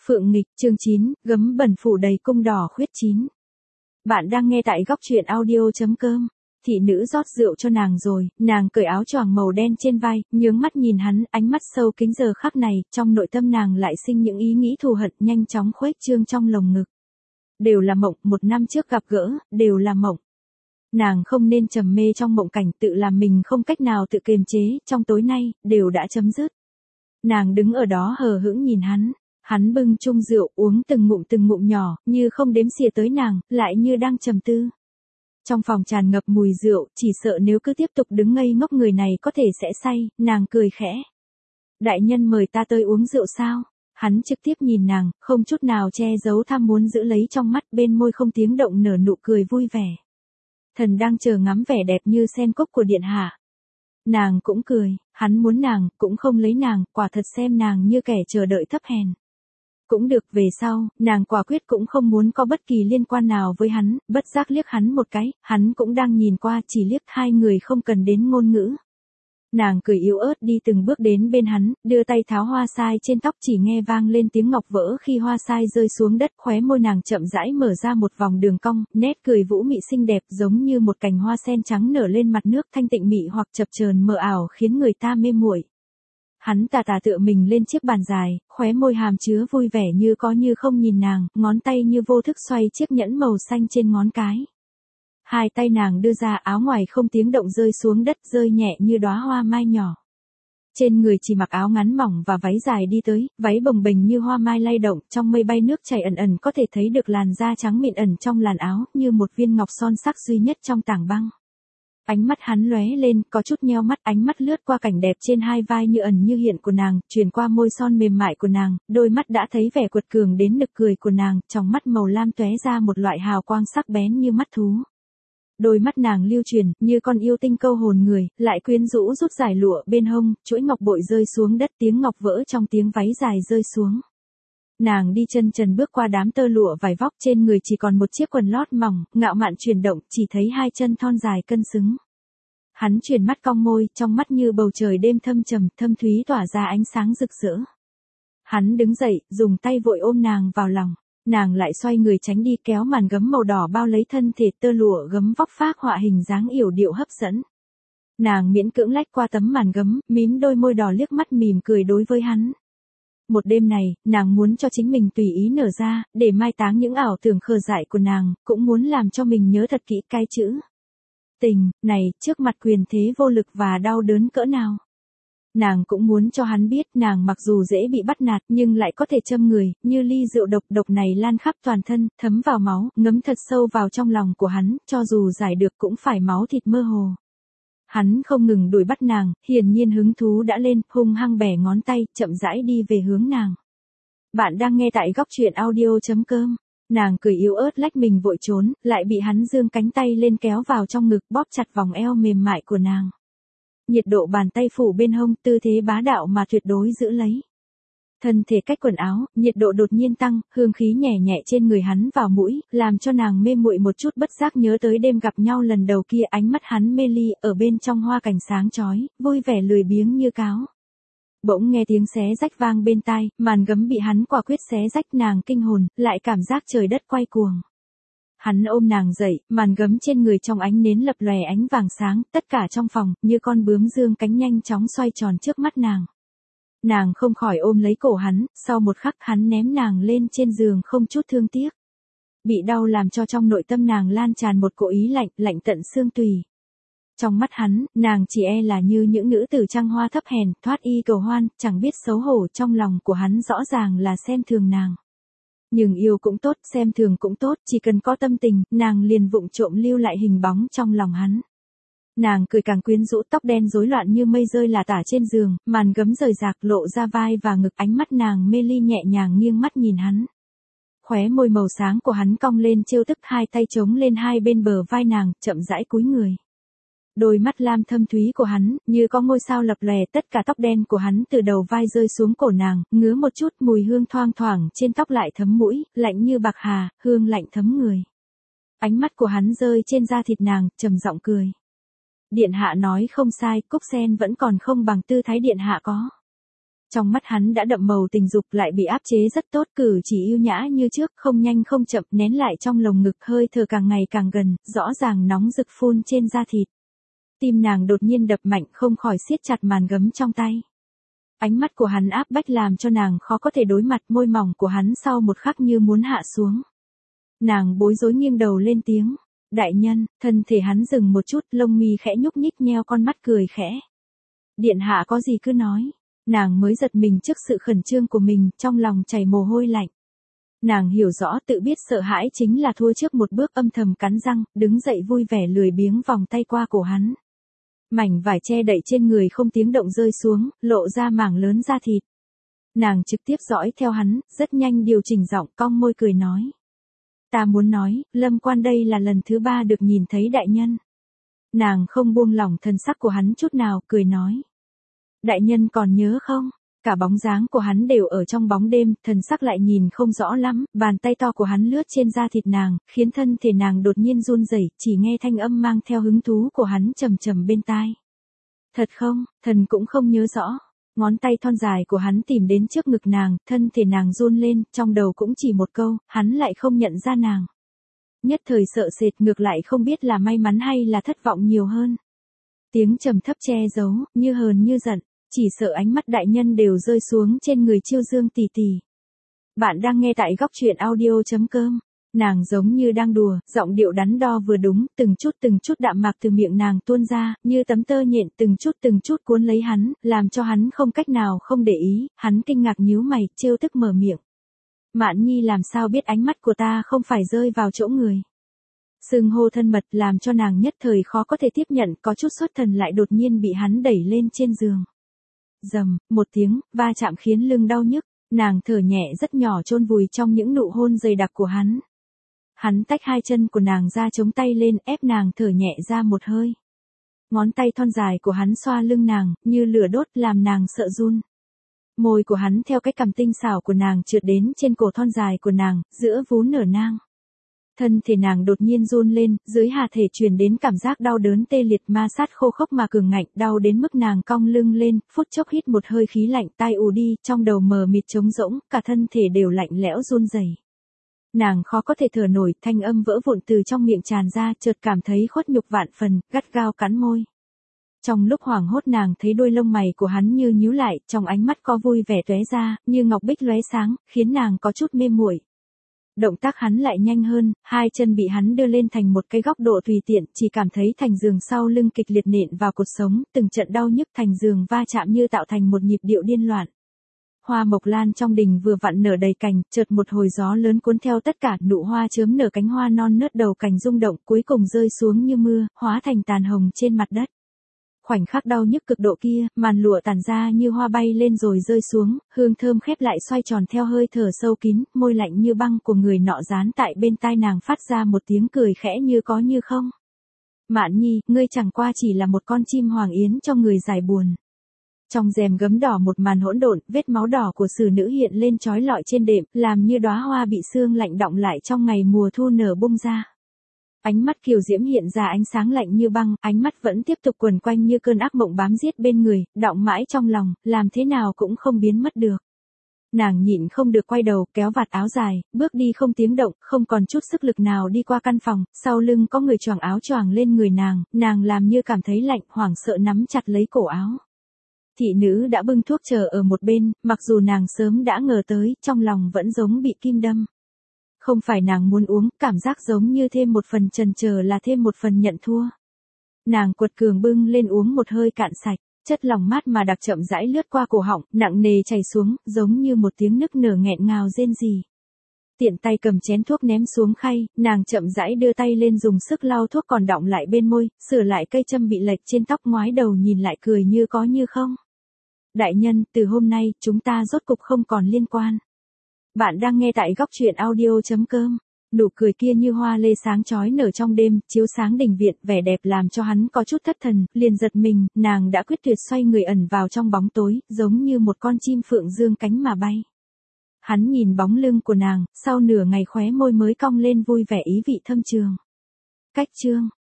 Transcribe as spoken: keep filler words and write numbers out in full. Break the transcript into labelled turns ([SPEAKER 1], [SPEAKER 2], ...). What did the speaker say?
[SPEAKER 1] Phượng nghịch, chương chín, gấm bẩn phủ đầy cung đỏ khuyết chín. Bạn đang nghe tại góc truyện audio.com. Thị nữ rót rượu cho nàng rồi, nàng cởi áo choàng màu đen trên vai, nhướng mắt nhìn hắn, ánh mắt sâu kín giờ khắc này, trong nội tâm nàng lại sinh những ý nghĩ thù hận nhanh chóng khuếch trương trong lồng ngực. Đều là mộng, một năm trước gặp gỡ, đều là mộng. Nàng không nên trầm mê trong mộng cảnh, tự làm mình không cách nào tự kiềm chế, trong tối nay, đều đã chấm dứt. Nàng đứng ở đó hờ hững nhìn hắn. Hắn bưng chung rượu uống từng ngụm từng ngụm nhỏ, như không đếm xỉa tới nàng, lại như đang trầm tư. Trong phòng tràn ngập mùi rượu, chỉ sợ nếu cứ tiếp tục đứng ngây ngốc người này có thể sẽ say, nàng cười khẽ. Đại nhân mời ta tới uống rượu sao? Hắn trực tiếp nhìn nàng, không chút nào che giấu tham muốn giữ lấy trong mắt, bên môi không tiếng động nở nụ cười vui vẻ. Thần đang chờ ngắm vẻ đẹp như sen cốc của điện hạ. Nàng cũng cười, hắn muốn nàng, cũng không lấy nàng, quả thật xem nàng như kẻ chờ đợi thấp hèn. Cũng được, về sau, nàng quả quyết cũng không muốn có bất kỳ liên quan nào với hắn, bất giác liếc hắn một cái, hắn cũng đang nhìn qua, chỉ liếc, hai người không cần đến ngôn ngữ. Nàng cười yếu ớt đi từng bước đến bên hắn, đưa tay tháo hoa sai trên tóc, chỉ nghe vang lên tiếng ngọc vỡ khi hoa sai rơi xuống đất, khóe môi nàng chậm rãi mở ra một vòng đường cong, nét cười vũ mị xinh đẹp giống như một cành hoa sen trắng nở lên mặt nước thanh tịnh mị hoặc chập chờn mờ ảo khiến người ta mê muội. Hắn tà tà tựa mình lên chiếc bàn dài, khóe môi hàm chứa vui vẻ như có như không nhìn nàng, ngón tay như vô thức xoay chiếc nhẫn màu xanh trên ngón cái. Hai tay nàng đưa ra, áo ngoài không tiếng động rơi xuống đất, rơi nhẹ như đóa hoa mai nhỏ. Trên người chỉ mặc áo ngắn mỏng và váy dài đi tới, váy bồng bềnh như hoa mai lay động, trong mây bay nước chảy ẩn ẩn có thể thấy được làn da trắng mịn ẩn trong làn áo, như một viên ngọc son sắc duy nhất trong tảng băng. Ánh mắt hắn lóe lên, có chút nheo mắt, ánh mắt lướt qua cảnh đẹp trên hai vai như ẩn như hiện của nàng, truyền qua môi son mềm mại của nàng, đôi mắt đã thấy vẻ quật cường đến nực cười của nàng, trong mắt màu lam tóe ra một loại hào quang sắc bén như mắt thú. Đôi mắt nàng lưu truyền, như con yêu tinh câu hồn người, lại quyến rũ rút giải lụa bên hông, chuỗi ngọc bội rơi xuống đất, tiếng ngọc vỡ trong tiếng váy dài rơi xuống. Nàng đi chân trần bước qua đám tơ lụa vải vóc, trên người chỉ còn một chiếc quần lót mỏng, ngạo mạn chuyển động, chỉ thấy hai chân thon dài cân xứng. Hắn chuyển mắt cong môi, trong mắt như bầu trời đêm thâm trầm, thâm thúy tỏa ra ánh sáng rực rỡ. Hắn đứng dậy, dùng tay vội ôm nàng vào lòng. Nàng lại xoay người tránh đi, kéo màn gấm màu đỏ bao lấy thân thể, tơ lụa gấm vóc phác họa hình dáng yểu điệu hấp dẫn. Nàng miễn cưỡng lách qua tấm màn gấm, mím đôi môi đỏ liếc mắt mỉm cười đối với hắn. Một đêm này, nàng muốn cho chính mình tùy ý nở ra, để mai táng những ảo tưởng khờ dại của nàng, cũng muốn làm cho mình nhớ thật kỹ cái chữ tình này, trước mặt quyền thế vô lực và đau đớn cỡ nào. Nàng cũng muốn cho hắn biết, nàng mặc dù dễ bị bắt nạt nhưng lại có thể châm người, như ly rượu độc, độc này lan khắp toàn thân, thấm vào máu, ngấm thật sâu vào trong lòng của hắn, cho dù giải được cũng phải máu thịt mơ hồ. Hắn không ngừng đuổi bắt nàng, hiển nhiên hứng thú đã lên, hung hăng bẻ ngón tay, chậm rãi đi về hướng nàng. Bạn đang nghe tại góc truyện audio.com. Nàng cười yếu ớt lách mình vội trốn, lại bị hắn giương cánh tay lên kéo vào trong ngực, bóp chặt vòng eo mềm mại của nàng. Nhiệt độ bàn tay phủ bên hông, tư thế bá đạo mà tuyệt đối giữ lấy. Thân thể cách quần áo, nhiệt độ đột nhiên tăng, hương khí nhẹ nhẹ trên người hắn vào mũi, làm cho nàng mê muội một chút, bất giác nhớ tới đêm gặp nhau lần đầu kia, ánh mắt hắn mê ly, ở bên trong hoa cảnh sáng chói, vui vẻ lười biếng như cáo. Bỗng nghe tiếng xé rách vang bên tai, màn gấm bị hắn quả quyết xé rách, nàng kinh hồn, lại cảm giác trời đất quay cuồng. Hắn ôm nàng dậy, màn gấm trên người trong ánh nến lập lòe ánh vàng sáng, tất cả trong phòng, như con bướm dương cánh nhanh chóng xoay tròn trước mắt nàng. Nàng không khỏi ôm lấy cổ hắn, sau một khắc hắn ném nàng lên trên giường không chút thương tiếc. Bị đau làm cho trong nội tâm nàng lan tràn một cỗ ý lạnh, lạnh tận xương tùy. Trong mắt hắn, nàng chỉ e là như những nữ tử trăng hoa thấp hèn, thoát y cầu hoan, chẳng biết xấu hổ, trong lòng của hắn rõ ràng là xem thường nàng. Nhưng yêu cũng tốt, xem thường cũng tốt, chỉ cần có tâm tình, nàng liền vụng trộm lưu lại hình bóng trong lòng hắn. Nàng cười càng quyến rũ, tóc đen rối loạn như mây rơi lả tả trên giường, màn gấm rời rạc lộ ra vai và ngực, ánh mắt nàng mê ly nhẹ nhàng nghiêng mắt nhìn hắn. Khóe môi màu sáng của hắn cong lên trêu tức, hai tay chống lên hai bên bờ vai nàng, chậm rãi cúi người. Đôi mắt lam thâm thúy của hắn, như có ngôi sao lập lòe, tất cả tóc đen của hắn từ đầu vai rơi xuống cổ nàng, ngứa một chút, mùi hương thoang thoảng trên tóc lại thấm mũi, lạnh như bạc hà, hương lạnh thấm người. Ánh mắt của hắn rơi trên da thịt nàng, trầm giọng cười. Điện hạ nói không sai, cúc sen vẫn còn không bằng tư thái điện hạ có. Trong mắt hắn đã đậm màu tình dục lại bị áp chế rất tốt, cử chỉ yêu nhã như trước, không nhanh không chậm, nén lại trong lồng ngực, hơi thở càng ngày càng gần, rõ ràng nóng rực phun trên da thịt. Tim nàng đột nhiên đập mạnh, không khỏi siết chặt màn gấm trong tay. Ánh mắt của hắn áp bách làm cho nàng khó có thể đối mặt, môi mỏng của hắn sau một khắc như muốn hạ xuống. Nàng bối rối nghiêng đầu lên tiếng, đại nhân. Thân thể hắn dừng một chút, lông mi khẽ nhúc nhích, nheo con mắt cười khẽ. Điện hạ có gì cứ nói. Nàng mới giật mình trước sự khẩn trương của mình, trong lòng chảy mồ hôi lạnh. Nàng hiểu rõ tự biết sợ hãi chính là thua trước một bước, âm thầm cắn răng, đứng dậy vui vẻ lười biếng vòng tay qua cổ hắn. Mảnh vải che đậy trên người không tiếng động rơi xuống, lộ ra mảng lớn da thịt. Nàng trực tiếp dõi theo hắn, rất nhanh điều chỉnh giọng, cong môi cười nói. Ta muốn nói, Lâm Quan đây là lần thứ ba được nhìn thấy đại nhân. Nàng không buông lỏng thần sắc của hắn chút nào, cười nói. Đại nhân còn nhớ không? Cả bóng dáng của hắn đều ở trong bóng đêm, thần sắc lại nhìn không rõ lắm, bàn tay to của hắn lướt trên da thịt nàng, khiến thân thể nàng đột nhiên run rẩy, chỉ nghe thanh âm mang theo hứng thú của hắn trầm trầm bên tai. Thật không, thần cũng không nhớ rõ. Ngón tay thon dài của hắn tìm đến trước ngực nàng, thân thể nàng run lên, trong đầu cũng chỉ một câu, hắn lại không nhận ra nàng. Nhất thời sợ sệt, ngược lại không biết là may mắn hay là thất vọng nhiều hơn. Tiếng trầm thấp che giấu, như hờn như giận. Chỉ sợ ánh mắt đại nhân đều rơi xuống trên người Chiêu Dương tỷ tỷ. Bạn đang nghe tại góc truyện audio chấm com. Nàng giống như đang đùa, giọng điệu đắn đo vừa đúng, từng chút từng chút đạm mạc từ miệng nàng tuôn ra, như tấm tơ nhện từng chút từng chút cuốn lấy hắn, làm cho hắn không cách nào không để ý, hắn kinh ngạc nhíu mày, trêu tức mở miệng. Mạn Nhi làm sao biết ánh mắt của ta không phải rơi vào chỗ người. Xưng hô thân mật làm cho nàng nhất thời khó có thể tiếp nhận, có chút xuất thần lại đột nhiên bị hắn đẩy lên trên giường. Dầm, một tiếng, va chạm khiến lưng đau nhức, nàng thở nhẹ rất nhỏ chôn vùi trong những nụ hôn dày đặc của hắn. Hắn tách hai chân của nàng ra chống tay lên, ép nàng thở nhẹ ra một hơi. Ngón tay thon dài của hắn xoa lưng nàng, như lửa đốt làm nàng sợ run. Môi của hắn theo cái cằm tinh xảo của nàng trượt đến trên cổ thon dài của nàng, giữa vú nở nang. Thân thể nàng đột nhiên run lên, dưới hạ thể truyền đến cảm giác đau đớn tê liệt, ma sát khô khốc mà cường ngạnh, đau đến mức nàng cong lưng lên, phút chốc hít một hơi khí lạnh, tai ù đi, trong đầu mờ mịt trống rỗng, cả thân thể đều lạnh lẽo run rẩy. Nàng khó có thể thở nổi, thanh âm vỡ vụn từ trong miệng tràn ra, chợt cảm thấy khuất nhục vạn phần, gắt gao cắn môi. Trong lúc hoảng hốt nàng thấy đôi lông mày của hắn như nhíu lại, trong ánh mắt có vui vẻ tóe ra, như ngọc bích lóe sáng, khiến nàng có chút mê muội. Động tác hắn lại nhanh hơn, hai chân bị hắn đưa lên thành một cái góc độ tùy tiện, chỉ cảm thấy thành giường sau lưng kịch liệt nện vào cột sống, từng trận đau nhức thành giường va chạm như tạo thành một nhịp điệu điên loạn. Hoa mộc lan trong đình vừa vặn nở đầy cành, chợt một hồi gió lớn cuốn theo tất cả, nụ hoa chớm nở cánh hoa non nớt đầu cành rung động, cuối cùng rơi xuống như mưa, hóa thành tàn hồng trên mặt đất. Khoảnh khắc đau nhức cực độ kia, màn lụa tản ra như hoa bay lên rồi rơi xuống, hương thơm khép lại xoay tròn theo hơi thở sâu kín, môi lạnh như băng của người nọ dán tại bên tai nàng phát ra một tiếng cười khẽ như có như không. Mạn Nhi, ngươi chẳng qua chỉ là một con chim hoàng yến cho người giải buồn. Trong rèm gấm đỏ một màn hỗn độn, vết máu đỏ của xử nữ hiện lên chói lọi trên đệm, làm như đóa hoa bị sương lạnh đọng lại trong ngày mùa thu nở bung ra. Ánh mắt kiều diễm hiện ra ánh sáng lạnh như băng, ánh mắt vẫn tiếp tục quần quanh như cơn ác mộng bám giết bên người, đọng mãi trong lòng, làm thế nào cũng không biến mất được. Nàng nhịn không được quay đầu, kéo vạt áo dài, bước đi không tiếng động, không còn chút sức lực nào đi qua căn phòng, sau lưng có người choàng áo choàng lên người nàng, nàng làm như cảm thấy lạnh, hoảng sợ nắm chặt lấy cổ áo. Thị nữ đã bưng thuốc chờ ở một bên, mặc dù nàng sớm đã ngờ tới, trong lòng vẫn giống bị kim đâm. Không phải nàng muốn uống, cảm giác giống như thêm một phần chần chờ là thêm một phần nhận thua. Nàng quật cường bưng lên uống một hơi cạn sạch, chất lỏng mát mà đặc chậm rãi lướt qua cổ họng, nặng nề chảy xuống, giống như một tiếng nức nở nghẹn ngào rên rỉ. Tiện tay cầm chén thuốc ném xuống khay, nàng chậm rãi đưa tay lên dùng sức lau thuốc còn đọng lại bên môi, sửa lại cây châm bị lệch trên tóc, ngoái đầu nhìn lại cười như có như không. Đại nhân, từ hôm nay, chúng ta rốt cục không còn liên quan. Bạn đang nghe tại góc truyện audio chấm com. Nụ cười kia như hoa lê sáng chói nở trong đêm, chiếu sáng đình viện, vẻ đẹp làm cho hắn có chút thất thần, liền giật mình, nàng đã quyết tuyệt xoay người ẩn vào trong bóng tối, giống như một con chim phượng dương cánh mà bay. Hắn nhìn bóng lưng của nàng, sau nửa ngày khóe môi mới cong lên vui vẻ ý vị thâm trường. Cách chương